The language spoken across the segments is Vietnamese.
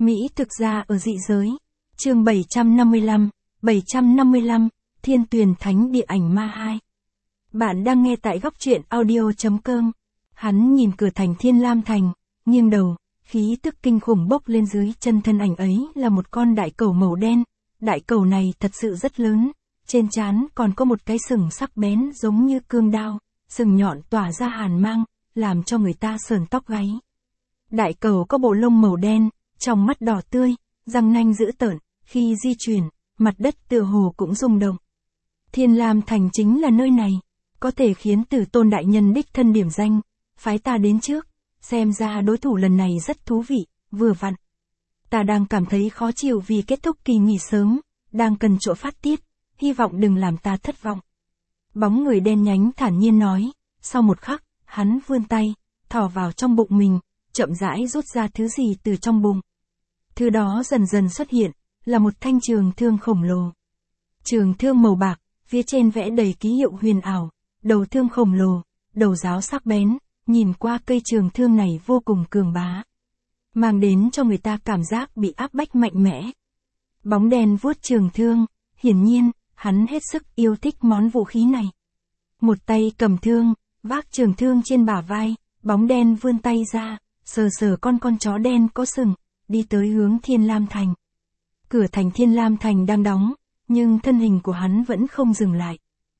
Mỹ thực ra ở dị giới. Chương 755, Thiên Tuyền Thánh Địa Ảnh Ma 2. Bạn đang nghe tại góc truyện audio.com. Hắn nhìn cửa thành Thiên Lam Thành, nghiêng đầu, khí tức kinh khủng bốc lên dưới chân thân ảnh ấy là một con đại cẩu màu đen. Đại cẩu này thật sự rất lớn, trên trán còn có một cái sừng sắc bén giống như cương đao, sừng nhọn tỏa ra hàn mang, làm cho người ta sởn tóc gáy. Đại cẩu có bộ lông màu đen, trong mắt đỏ tươi, răng nanh dữ tợn, khi di chuyển, mặt đất tựa hồ cũng rung động. Thiên Lam Thành chính là nơi này, có thể khiến Tử Tôn đại nhân đích thân điểm danh, phái ta đến trước, xem ra đối thủ lần này rất thú vị, vừa vặn. Ta đang cảm thấy khó chịu vì kết thúc kỳ nghỉ sớm, đang cần chỗ phát tiết, hy vọng đừng làm ta thất vọng. Bóng người đen nhánh thản nhiên nói, sau một khắc, hắn vươn tay, thò vào trong bụng mình, chậm rãi rút ra thứ gì từ trong bụng. Thứ đó dần dần xuất hiện, là một thanh trường thương khổng lồ. Trường thương màu bạc, phía trên vẽ đầy ký hiệu huyền ảo, đầu thương khổng lồ, đầu giáo sắc bén, nhìn qua cây trường thương này vô cùng cường bá. Mang đến cho người ta cảm giác bị áp bách mạnh mẽ. Bóng đen vuốt trường thương, hiển nhiên, hắn hết sức yêu thích món vũ khí này. Một tay cầm thương, vác trường thương trên bả vai, bóng đen vươn tay ra, sờ sờ con chó đen có sừng, đi tới hướng Thiên Lam Thành. Cửa thành Thiên Lam Thành đang đóng, nhưng thân hình của hắn vẫn không dừng lại.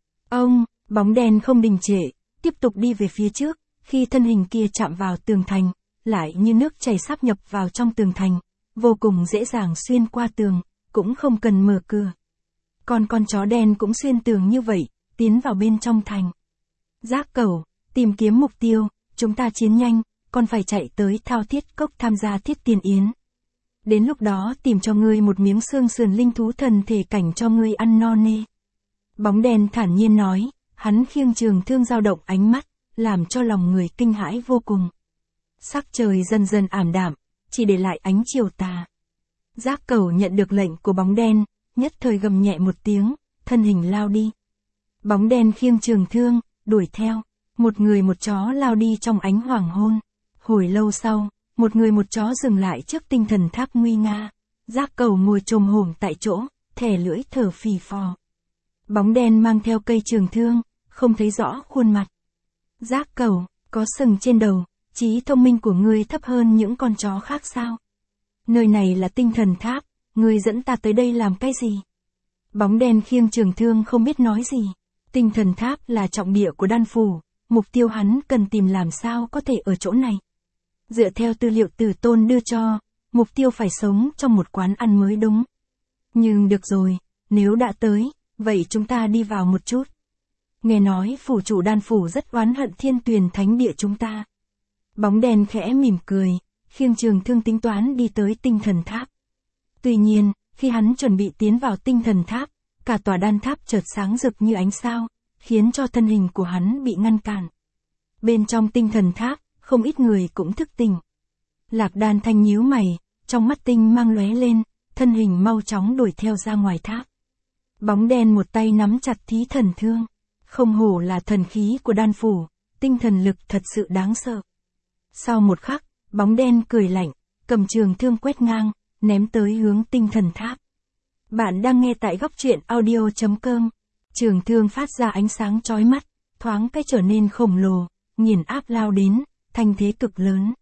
Bóng đen không đình trệ, tiếp tục đi về phía trước, khi thân hình kia chạm vào tường thành, lại như nước chảy sắp nhập vào trong tường thành, vô cùng dễ dàng xuyên qua tường, cũng không cần mở cửa. Còn con chó đen cũng xuyên tường như vậy, tiến vào bên trong thành. Giác Cẩu, tìm kiếm mục tiêu, chúng ta chiến nhanh, còn phải chạy tới Thao Thiết Cốc tham gia Thiết Tiên Yến. Đến lúc đó tìm cho ngươi một miếng xương sườn linh thú thần thể cảnh cho ngươi ăn no nê. Bóng đen thản nhiên nói, hắn khiêng trường thương dao động ánh mắt, làm cho lòng người kinh hãi vô cùng. Sắc trời dần dần ảm đạm, chỉ để lại ánh chiều tà. Giác Cẩu nhận được lệnh của bóng đen, nhất thời gầm nhẹ một tiếng, thân hình lao đi. Bóng đen khiêng trường thương, đuổi theo, một người một chó lao đi trong ánh hoàng hôn. Hồi lâu sau, một người một chó dừng lại trước tinh thần tháp nguy nga. Giác Cẩu ngồi chồm hổm tại chỗ, thè lưỡi thở phì phò. Bóng đen mang theo cây trường thương, không thấy rõ khuôn mặt. Giác Cẩu, có sừng trên đầu, trí thông minh của ngươi thấp hơn những con chó khác sao? Nơi này là tinh thần tháp, ngươi dẫn ta tới đây làm cái gì? Bóng đen khiêng trường thương không biết nói gì. Tinh thần tháp là trọng địa của đan phủ, mục tiêu hắn cần tìm làm sao có thể ở chỗ này. Dựa theo tư liệu Tử Tôn đưa cho, mục tiêu phải sống trong một quán ăn mới đúng. Nhưng được rồi, nếu đã tới, vậy chúng ta đi vào một chút. Nghe nói phủ chủ đan phủ rất oán hận Thiên Tuyền Thánh Địa chúng ta. Bóng đen khẽ mỉm cười, khiêng trường thương tính toán đi tới tinh thần tháp. Tuy nhiên, khi hắn chuẩn bị tiến vào tinh thần tháp, cả tòa đan tháp chợt sáng rực như ánh sao, khiến cho thân hình của hắn bị ngăn cản. Bên trong tinh thần tháp, không ít người cũng thức tỉnh. Lạc Đan Thanh nhíu mày, trong mắt tinh mang lóe lên, thân hình mau chóng đuổi theo ra ngoài tháp. Bóng đen một tay nắm chặt thí thần thương. Không hổ là thần khí của đan phủ, tinh thần lực thật sự đáng sợ. Sau một khắc, bóng đen cười lạnh, cầm trường thương quét ngang, ném tới hướng tinh thần tháp. Bạn đang nghe tại góc truyện audio.com. Trường thương phát ra ánh sáng chói mắt, thoáng cái trở nên khổng lồ, nghiền áp lao đến, thanh thế cực lớn.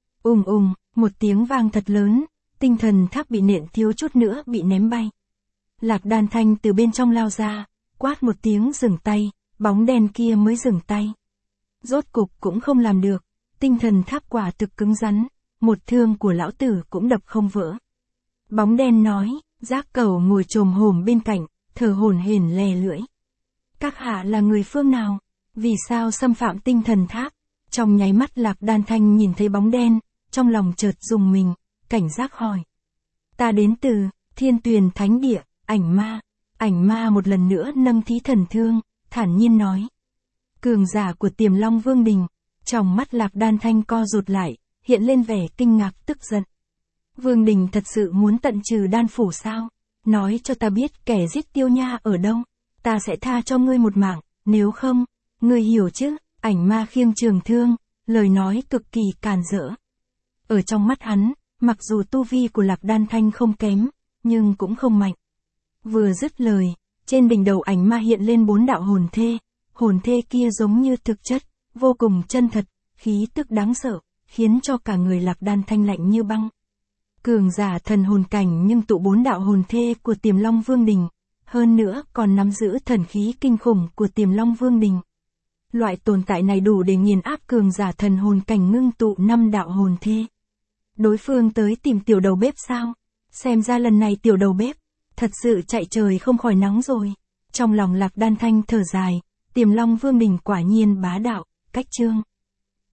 Một tiếng vang thật lớn, tinh thần tháp bị nện thiếu chút nữa bị ném bay. Lạc Đan Thanh từ bên trong lao ra, quát một tiếng dừng tay, bóng đen kia mới dừng tay. Rốt cục cũng không làm được, tinh thần tháp quả thực cứng rắn, một thương của lão tử cũng đập không vỡ. Bóng đen nói, Giác Cẩu ngồi chồm hổm bên cạnh, thở hổn hển lè lưỡi. Các hạ là người phương nào? Vì sao xâm phạm tinh thần tháp? Trong nháy mắt Lạc Đan Thanh nhìn thấy bóng đen, trong lòng chợt rùng mình, cảnh giác hỏi. Ta đến từ Thiên Tuyền Thánh Địa, Ảnh Ma. Ảnh Ma một lần nữa nâng thí thần thương, thản nhiên nói. Cường giả của Tiềm Long Vương Đình. Trong mắt Lạc Đan Thanh co rụt lại, hiện lên vẻ kinh ngạc tức giận. Vương Đình thật sự muốn tận trừ đan phủ sao? Nói cho ta biết kẻ giết Tiêu Nha ở đâu, ta sẽ tha cho ngươi một mạng, nếu không, ngươi hiểu chứ? Ảnh Ma khiêng trường thương, lời nói cực kỳ càn rỡ. Ở trong mắt hắn, Mặc dù tu vi của Lạc Đan Thanh không kém, nhưng cũng không mạnh. Vừa dứt lời, trên đỉnh đầu ảnh ma hiện lên 4 đạo hồn thê kia giống như thực chất, vô cùng chân thật, khí tức đáng sợ, khiến cho cả người Lạc Đan Thanh lạnh như băng. Cường giả thần hồn cảnh nhưng tụ 4 đạo hồn thê của Tiềm Long Vương Đình, hơn nữa còn nắm giữ thần khí kinh khủng của Tiềm Long Vương Đình. Loại tồn tại này đủ để nghiền áp cường giả thần hồn cảnh ngưng tụ 5 đạo hồn thê. Đối phương tới tìm tiểu đầu bếp sao? Xem ra lần này tiểu đầu bếp, thật sự chạy trời không khỏi nắng rồi. Trong lòng Lạc Đan Thanh thở dài, Tiềm Long Vương Đình quả nhiên bá đạo, cách chương.